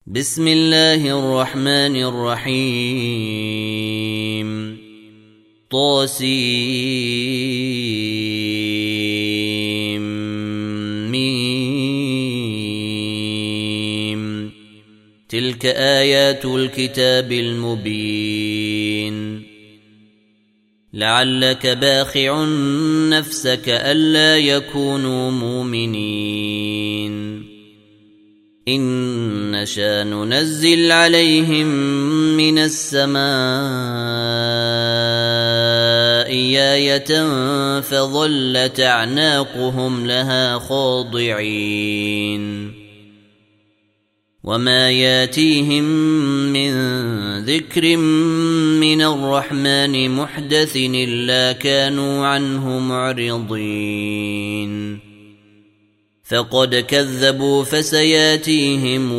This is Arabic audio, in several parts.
بسم الله الرحمن الرحيم طاسيم تلك آيات الكتاب المبين لعلك باخع نفسك ألا يكونوا مؤمنين إن نشأ ننزل عليهم من السماء آية فظلت أعناقهم لها خاضعين وما ياتيهم من ذكر من الرحمن محدث إلا كانوا عنه معرضين فقد كذبوا فسياتيهم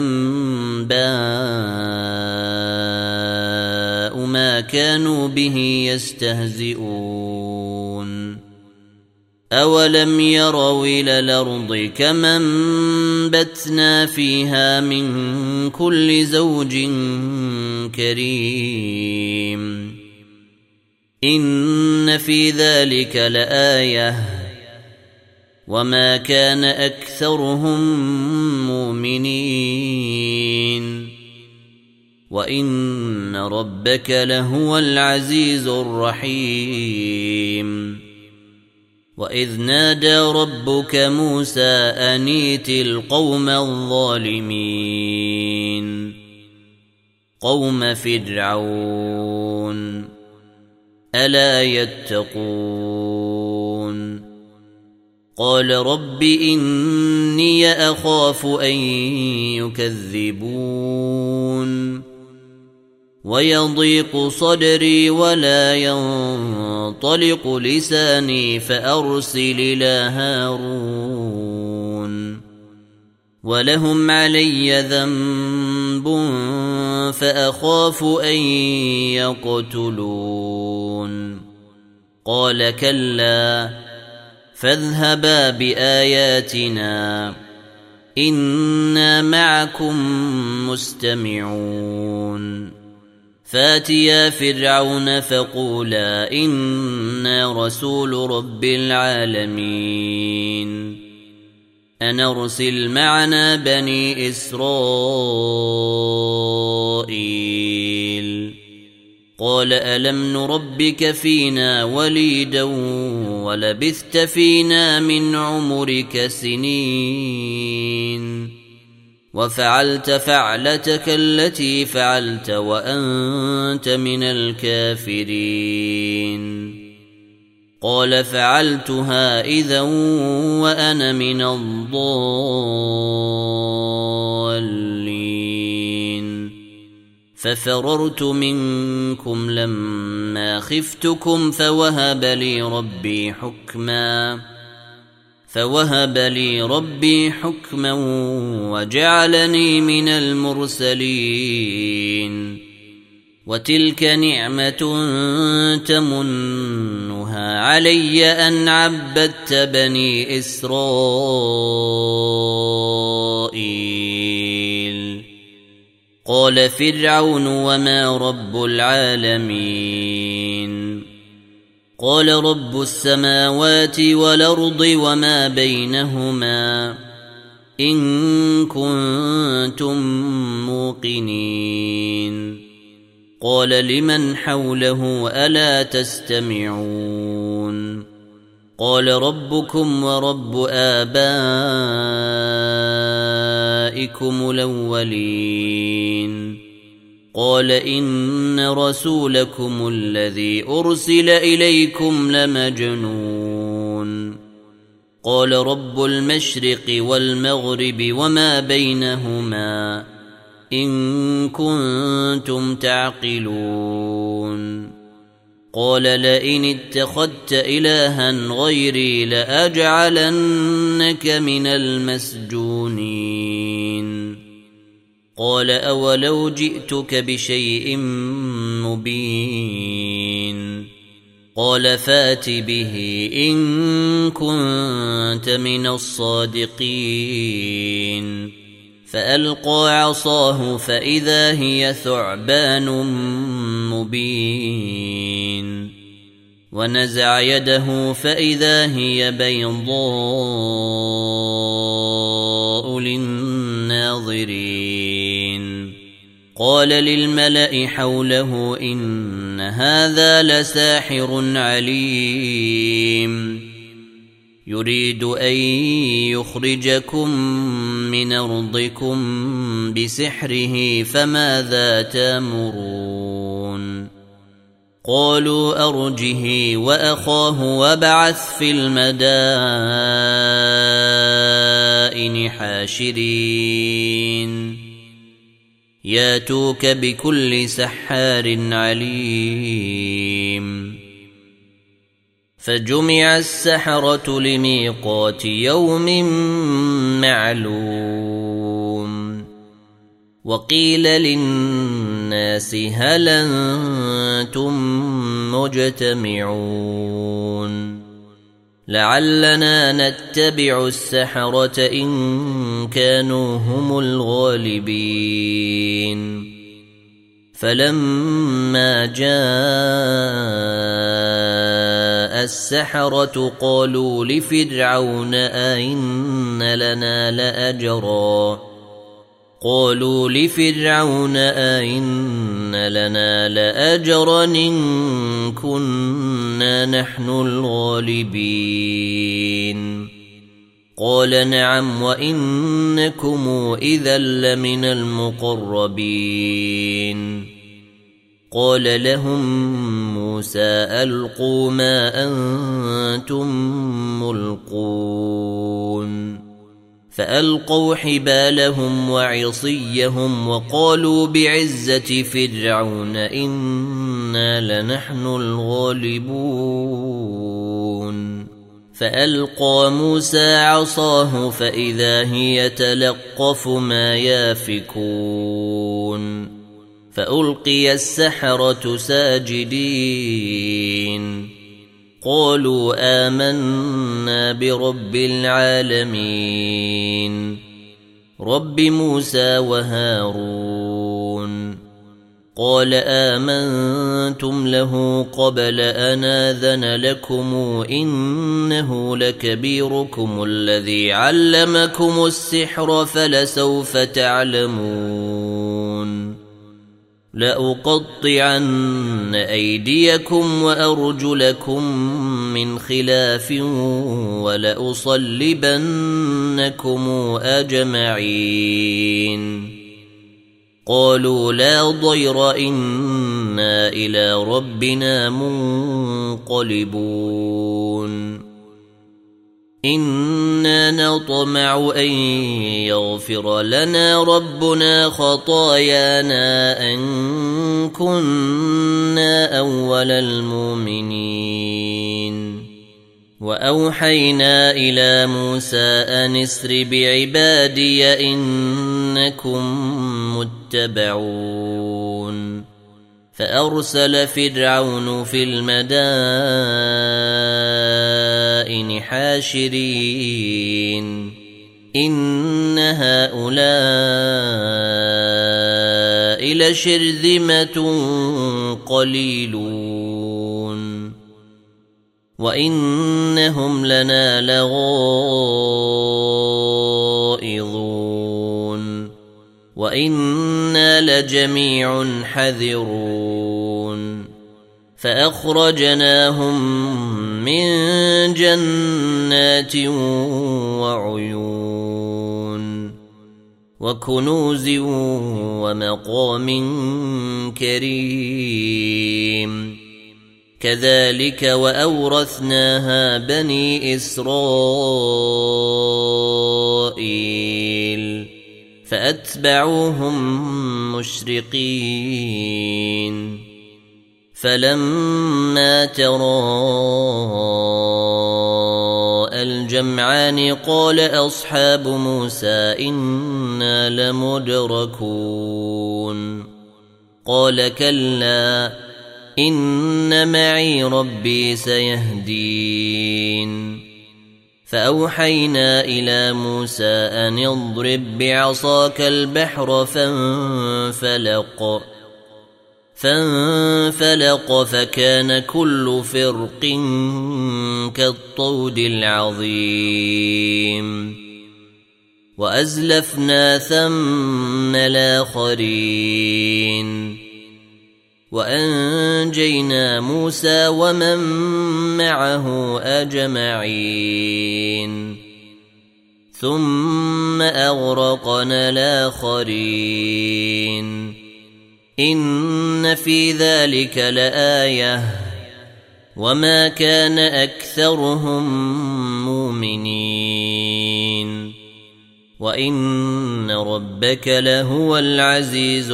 أنباء ما كانوا به يستهزئون أولم يروا إلى الأرض كما أنبتنا فيها من كل زوج كريم إن في ذلك لآية وما كان أكثرهم مؤمنين وإن ربك لهو العزيز الرحيم وإذ نادى ربك موسى أن ائت القوم الظالمين قوم فرعون ألا يتقون قال رب إني أخاف أن يكذبون ويضيق صدري ولا ينطلق لساني فأرسل إلى هارون ولهم علي ذنب فأخاف أن يقتلون قال كلا فاذهبا بآياتنا إنا معكم مستمعون فاتيا فرعون فقولا إنا رسول رب العالمين أن أرسل معنا بني إسرائيل قال ألم نربك فينا وليدا ولبثت فينا من عمرك سنين وفعلت فعلتك التي فعلت وأنت من الكافرين قال فعلتها إذا وأنا من الضالين ففررت منكم لما خفتكم فوهب لي ربي حكما وجعلني من المرسلين وتلك نعمة تمنها علي أن عبدت بني إسرائيل قال فرعون وما رب العالمين قال رب السماوات والأرض وما بينهما إن كنتم موقنين قال لمن حوله ألا تستمعون قال ربكم ورب آبائكم الأولين قال إن رسولكم الذي أرسل إليكم لمجنون قال رب المشرق والمغرب وما بينهما إن كنتم تعقلون قال لئن اتخذت إلها غيري لأجعلنك من المسجونين قال أولو جئتك بشيء مبين قال فات به إن كنت من الصادقين فألقى عصاه فإذا هي ثعبان مبين ونزع يده فإذا هي بيضاء للناظرين قال للملأ حوله إن هذا لساحر عليم يريد أن يخرجكم من أرضكم بسحره فماذا تأمرون قالوا أرجه وأخاه وابعث في المدائن حاشرين ياتوك بكل سحار عليم فجمع السحرة لميقات يوم معلوم وقيل للناس هل أنتم مجتمعون لعلنا نتبع السحرة إن كانوا هم الغالبين فلما جاء السحرة قالوا لفرعون أئن لنا لأجرا إن كنا نحن الغالبين قال نعم وإنكم إذا لمن المقربين قال لهم موسى ألقوا ما أنتم ملقون فألقوا حبالهم وعصيهم وقالوا بعزة فرعون إنا لنحن الغالبون فألقى موسى عصاه فإذا هي تلقف ما يافكون فألقي السحرة ساجدين قالوا آمنا برب العالمين رب موسى وهارون قال آمنتم له قبل أن آذن لكم إنه لكبيركم الذي علمكم السحر فلسوف تعلمون لأقطعن أيديكم وأرجلكم من خلاف ولأصلبنكم أجمعين قالوا لا ضير إنا إلى ربنا منقلبون إنا نطمع أن يغفر لنا ربنا خطايانا أن كنا أول المؤمنين وأوحينا إلى موسى أن اسر بعبادي إنكم متبعون فأرسل فرعون في المدائن حاشرين إن هؤلاء لشرذمة قليلون وإنهم لنا لغائظون وإنا لجميع حذرون فأخرجناهم من جنات وعيون وكنوز ومقام كريم كذلك وأورثناها بني إسرائيل فأتبعوهم مشرقين فلما تراءى الجمعان قال أصحاب موسى إنا لمدركون قال كلا إن معي ربي سيهدين فأوحينا إلى موسى أن اضرب بعصاك البحر فانفلق فكان كل فرق كالطود العظيم وأزلفنا ثم الآخرين وأنجينا موسى ومن معه أجمعين ثم أغرقنا الآخرين إن في ذلك لآية وما كان أكثرهم مؤمنين وإن ربك لهو العزيز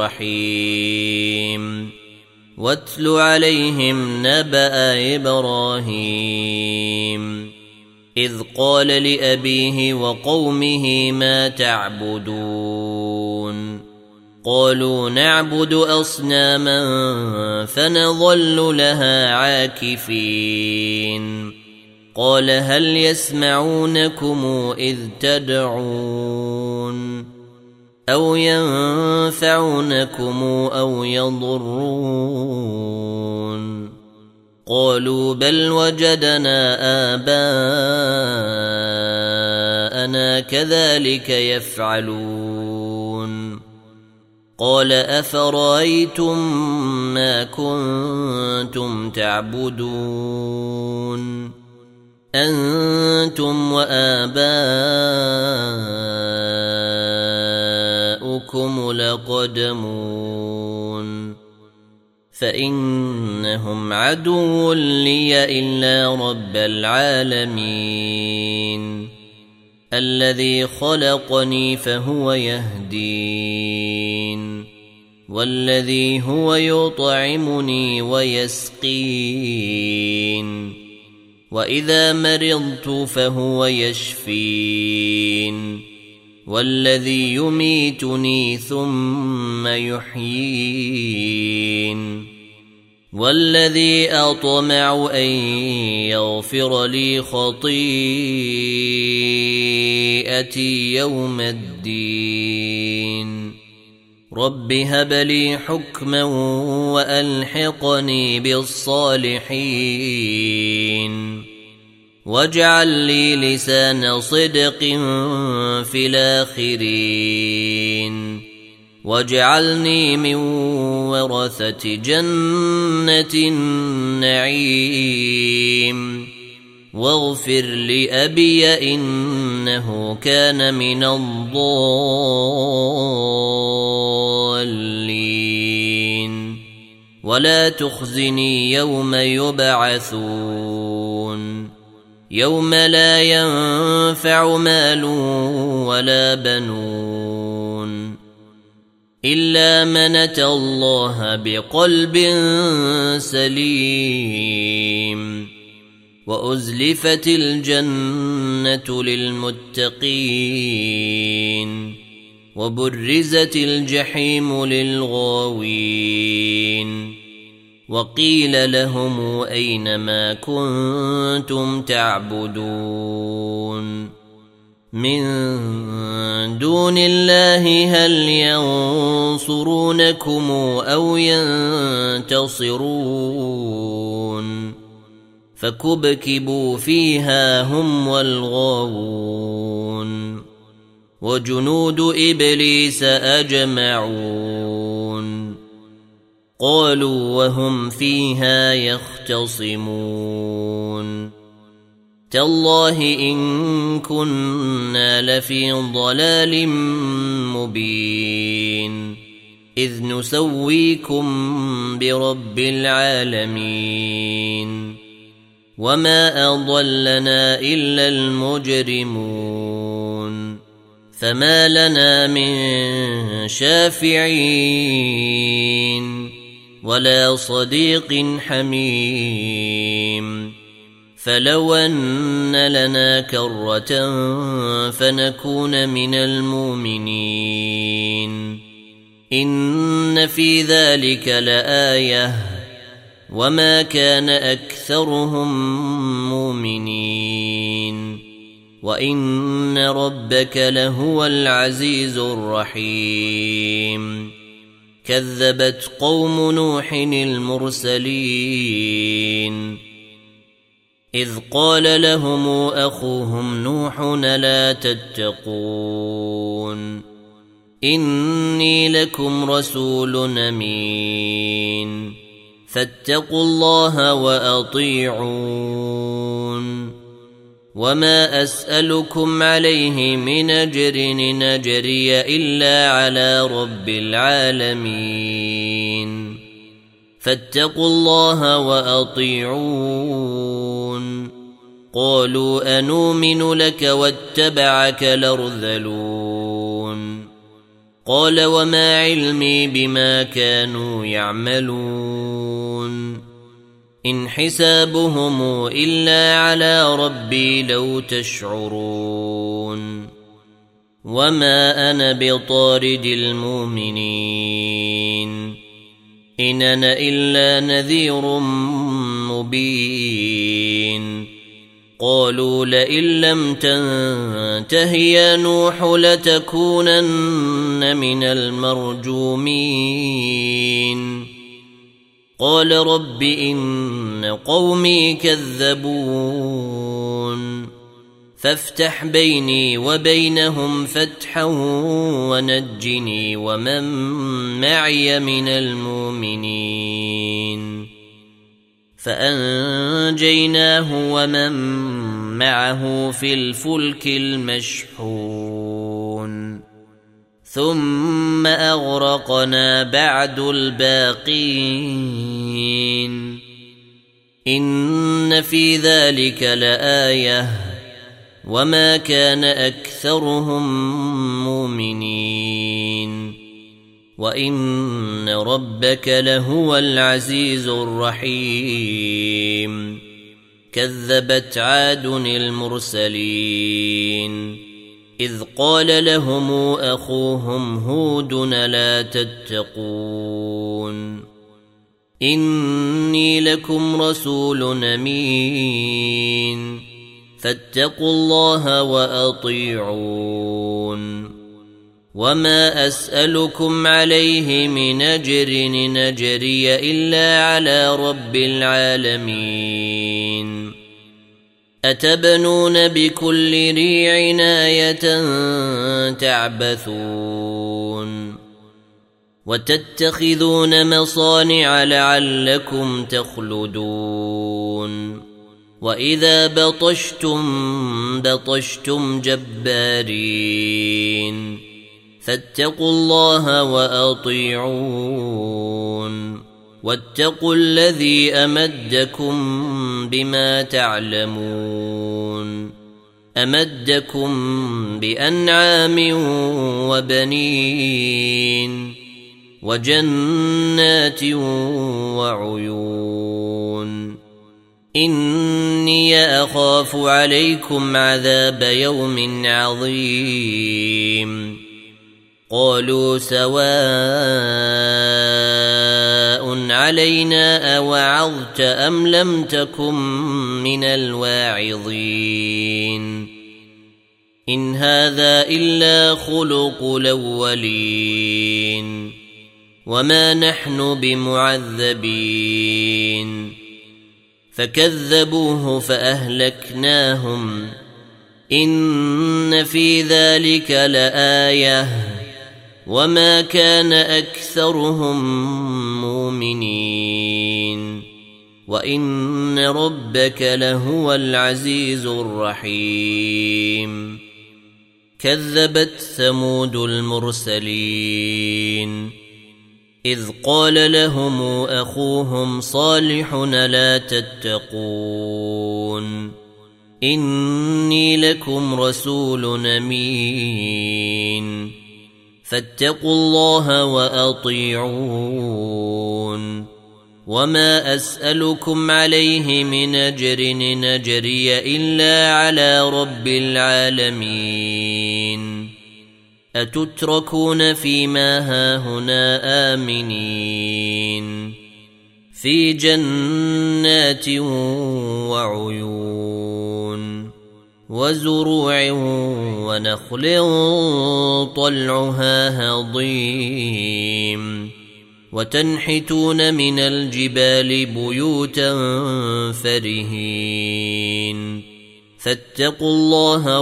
الرحيم واتل عليهم نبأ إبراهيم إذ قال لأبيه وقومه ما تعبدون قالوا نعبد أصناما فنظل لها عاكفين قال هل يسمعونكم إذ تدعون أو ينفعونكم أو يضرون قالوا بل وجدنا آباءنا كذلك يفعلون قال أفرأيتم ما كنتم تعبدون أنتم وآباؤكم لقدمون فإنهم عدو لي إلا رب العالمين الذي خلقني فهو يهدين والذي هو يطعمني ويسقين وإذا مرضت فهو يشفين والذي يميتني ثم يحيين والذي أطمع أن يغفر لي خطيئتي يوم الدين رب هب لي حكما وألحقني بالصالحين واجعل لي لسان صدق في الآخرين واجعلني من ورثة جنة النعيم واغفر لأبي إنه كان من الضالين ولا تخزني يوم يبعثون يوم لا ينفع مال ولا بنون إلا من أتى الله بقلب سليم وأزلفت الجنة للمتقين وبرزت الجحيم للغاوين وقيل لهم أين ما كنتم تعبدون من دون الله هل ينصرونكم أو ينتصرون فكبكبوا فيها هم والغاوون وجنود إبليس أجمعون قالوا وهم فيها يختصمون تالله إن كنا لفي ضلال مبين إذ نسويكم برب العالمين وما أضلنا إلا المجرمون فما لنا من شافعين ولا صديق حميم فلو أن لنا كرة فنكون من المؤمنين إن في ذلك لآية وما كان أكثرهم مؤمنين وإن ربك لهو العزيز الرحيم كذبت قوم نوح المرسلين إذ قال لهم أخوهم نوح لا تتقون إني لكم رسول أمين فاتقوا الله وأطيعون وما أسألكم عليه من أجر إن أجري إلا على رب العالمين فاتقوا الله وأطيعون قالوا أنؤمن لك واتبعك الأرذلون قال وما علمي بما كانوا يعملون إن حسابهم إلا على ربي لو تشعرون وما أنا بطارد المؤمنين إن أنا إلا نذير مبين قالوا لئن لم تنته يا نوح لتكونن من المرجومين قال رب إن قومي كذبون فافتح بيني وبينهم فتحا ونجني ومن معي من المؤمنين فأنجيناه ومن معه في الفلك المشحون ثم أغرقنا بعد الباقين إن في ذلك لآية وما كان أكثرهم مؤمنين وإن ربك لهو العزيز الرحيم كذبت عاد المرسلين إذ قال لهم أخوهم هود لا تتقون إني لكم رسول أمين فاتقوا الله وأطيعون وما أسألكم عليه من أجر إن أجري إلا على رب العالمين أتبنون بكل ريع آية تعبثون وتتخذون مصانع لعلكم تخلدون وإذا بطشتم جبارين فاتقوا الله وأطيعون واتقوا الذي أمدكم بما تعلمون أمدكم بأنعام وبنين وجنات وعيون إني أخاف عليكم عذاب يوم عظيم قالوا سواء علينا أوعظت أم لم تكن من الواعظين إن هذا إلا خلق الأولين وما نحن بمعذبين فكذبوه فأهلكناهم إن في ذلك لآية وما كان أكثرهم مؤمنين وإن ربك لهو العزيز الرحيم كذبت ثمود المرسلين إذ قال لهم أخوهم صالح لا تتقون إني لكم رسول أمين فاتقوا الله وأطيعون وما أسألكم عليه من أجر إن أجري إلا على رب العالمين أتتركون فيما هاهنا آمنين في جنات وعيون وزروع ونخل طلعها هضيم وتنحتون من الجبال بيوتا فرهين فاتقوا الله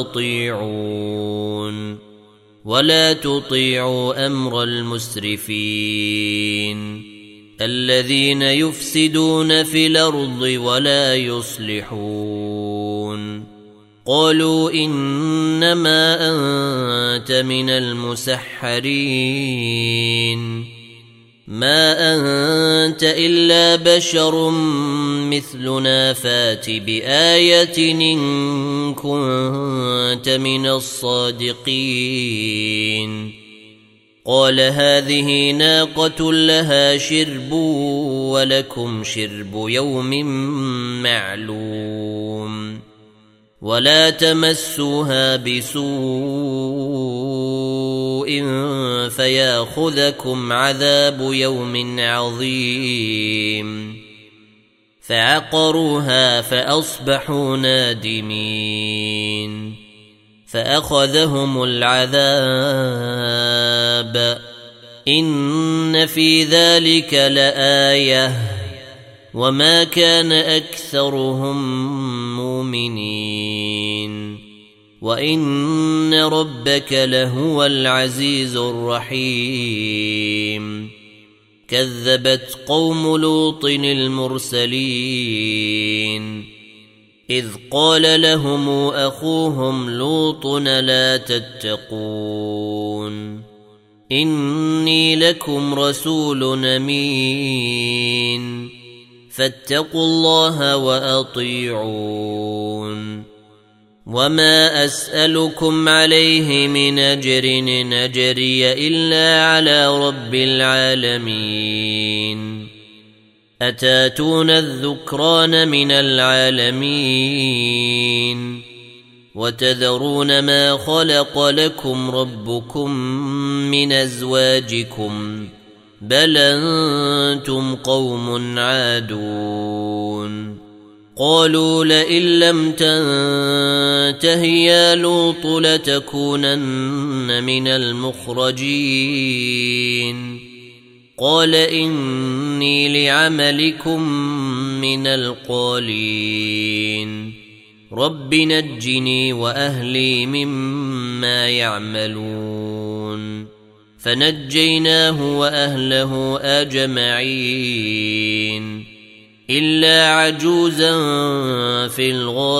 وأطيعون ولا تطيعوا أمر المسرفين الذين يفسدون في الأرض ولا يصلحون قالوا إنما أنت من المسحرين ما أنت إلا بشر مثلنا فات بآية إن كنت من الصادقين قال هذه ناقة لها شرب ولكم شرب يوم معلوم ولا تمسوها بسوء فياخذكم عذاب يوم عظيم فعقروها فأصبحوا نادمين فأخذهم العذاب إن في ذلك لآية وما كان أكثرهم مؤمنين وإن ربك لهو العزيز الرحيم كذبت قوم لوط المرسلين إذ قال لهم أخوهم لوط لا تتقون إني لكم رسول أمين فاتقوا الله وأطيعون وما أسألكم عليه من أجر نجري إلا على رب العالمين أتاتون الذكران من العالمين وتذرون ما خلق لكم ربكم من أزواجكم بل أنتم قوم عادون قالوا لئن لم تنته يا لوط لتكونن من المخرجين قال إني لعملكم من القالين رب نجني وأهلي مما يعملون فنجيناه وأهله أجمعين إلا عجوزا في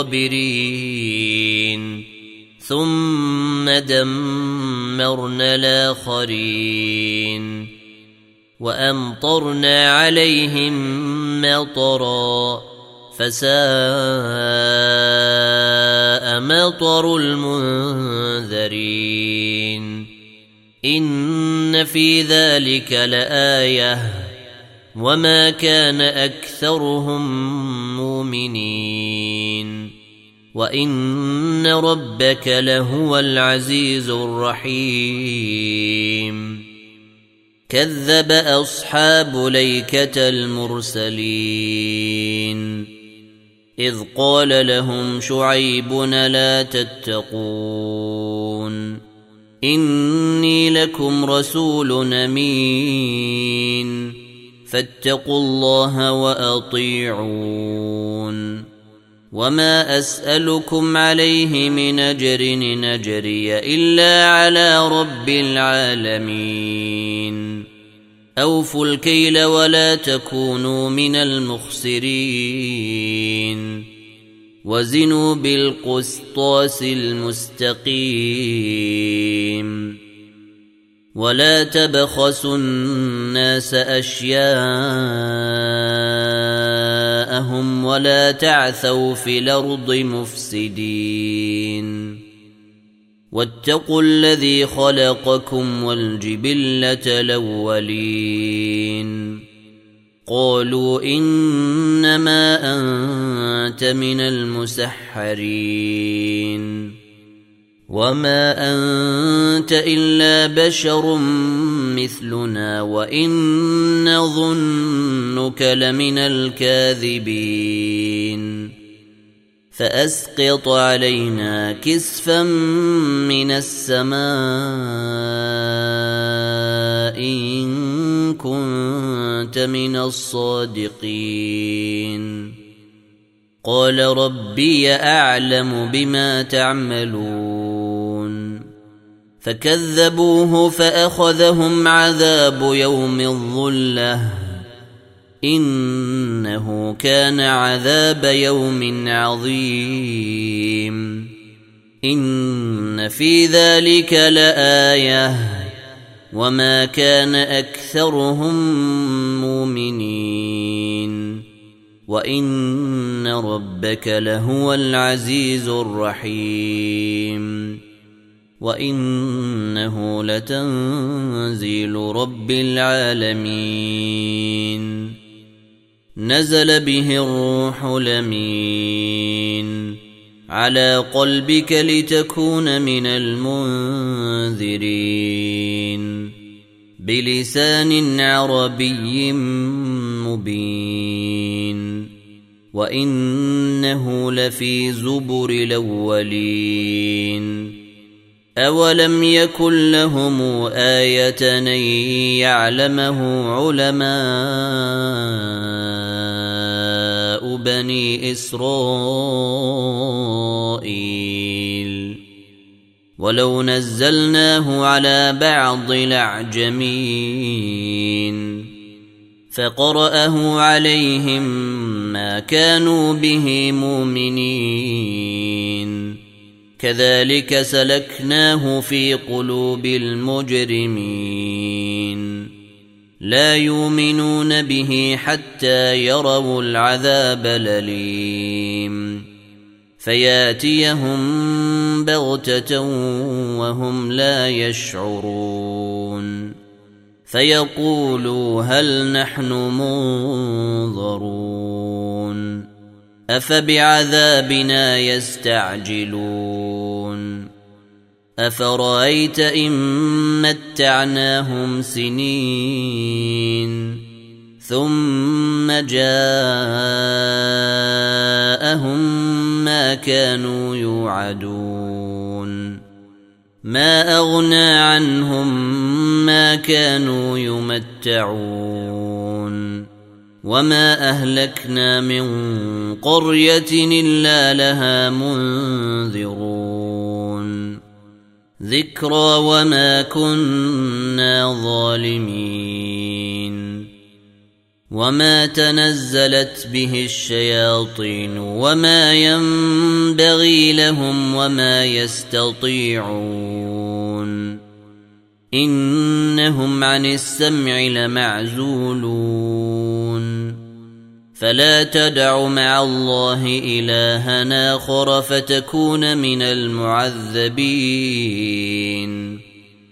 الغابرين ثم دمرنا الآخرين وأمطرنا عليهم مطرا فساء مطر المنذرين إن في ذلك لآية وما كان أكثرهم مؤمنين وإن ربك لهو العزيز الرحيم كذب أصحاب ليكة المرسلين إذ قال لهم شعيب لا تتقون إني لكم رسول أمين فاتقوا الله وأطيعون وما أسألكم عليه من أجر نجري إلا على رب العالمين أوفوا الكيل ولا تكونوا من المخسرين وزنوا بالقسطاس المستقيم ولا تبخسوا الناس أشياءهم ولا تعثوا في الأرض مفسدين واتقوا الذي خلقكم والجبلة الأولين قالوا إنما أنت من المسحرين وما أنت إلا بشر مثلنا وإن نظنك لمن الكاذبين فأسقط علينا كسفا من السماء إن كنت من الصادقين. قال ربي أعلم بما تعملون. فكذبوه فأخذهم عذاب يوم الظلة إنه كان عذاب يوم عظيم. إن في ذلك لآية وما كان أكثرهم مؤمنين وإن ربك لهو العزيز الرحيم. وإنه لتنزيل رب العالمين. نزل به الروح الأمين على قلبك لتكون من المنذرين بلسان عربي مبين. وإنه لفي زبر الأولين. أولم يكن لهم آية أن يعلمه علماء بني إسرائيل ولو نزلناه على بعض الأعجمين فقرأه عليهم ما كانوا به مؤمنين. كذلك سلكناه في قلوب المجرمين لا يؤمنون به حتى يروا العذاب الأليم فياتيهم بغتة وهم لا يشعرون فيقولوا هل نحن منظرون أفبعذابنا يستعجلون أفرأيت إن متعناهم سنين ثم جاءهم ما كانوا يوعدون ما أغنى عنهم ما كانوا يمتعون وما أهلكنا من قرية إلا لها منذرون ذكرى وما كنا ظالمين وما تنزلت به الشياطين وما ينبغي لهم وما يستطيعون إنهم عن السمع لمعزولون فلا تدع مع الله إلها آخر فتكون من المعذبين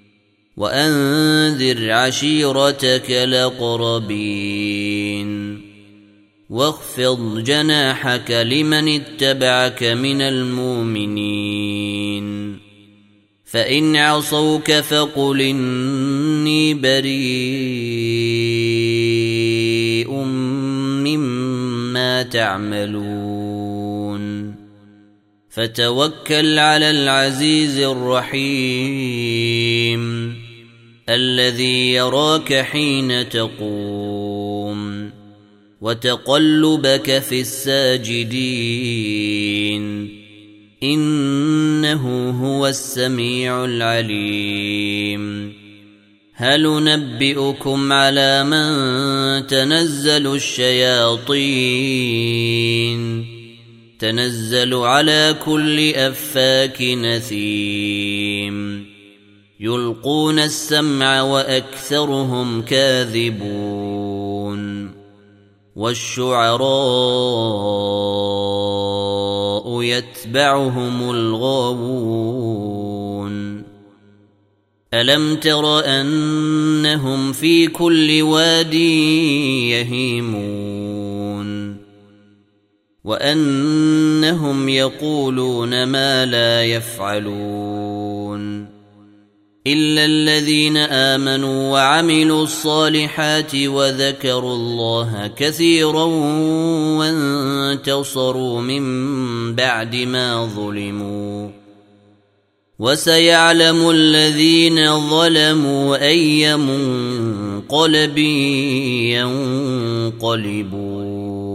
وأنذر عشيرتك الأقربين واخفض جناحك لمن اتبعك من المؤمنين فإن عصوك فقل إني بريء مما تعملون فتوكل على العزيز الرحيم الذي يراك حين تقوم وتقلبك في الساجدين إنه هو السميع العليم هل ننبئكم على من تنزل الشياطين تنزل على كل أفاك نثيم يلقون السمع وأكثرهم كاذبون والشعراء يتبعهم الغاوون ألم تر أنهم في كل واد يهيمون وأنهم يقولون ما لا يفعلون إلا الذين آمنوا وعملوا الصالحات وذكروا الله كثيرا وانتصروا من بعد ما ظلموا وسيعلم الذين ظلموا أي منقلب ينقلبون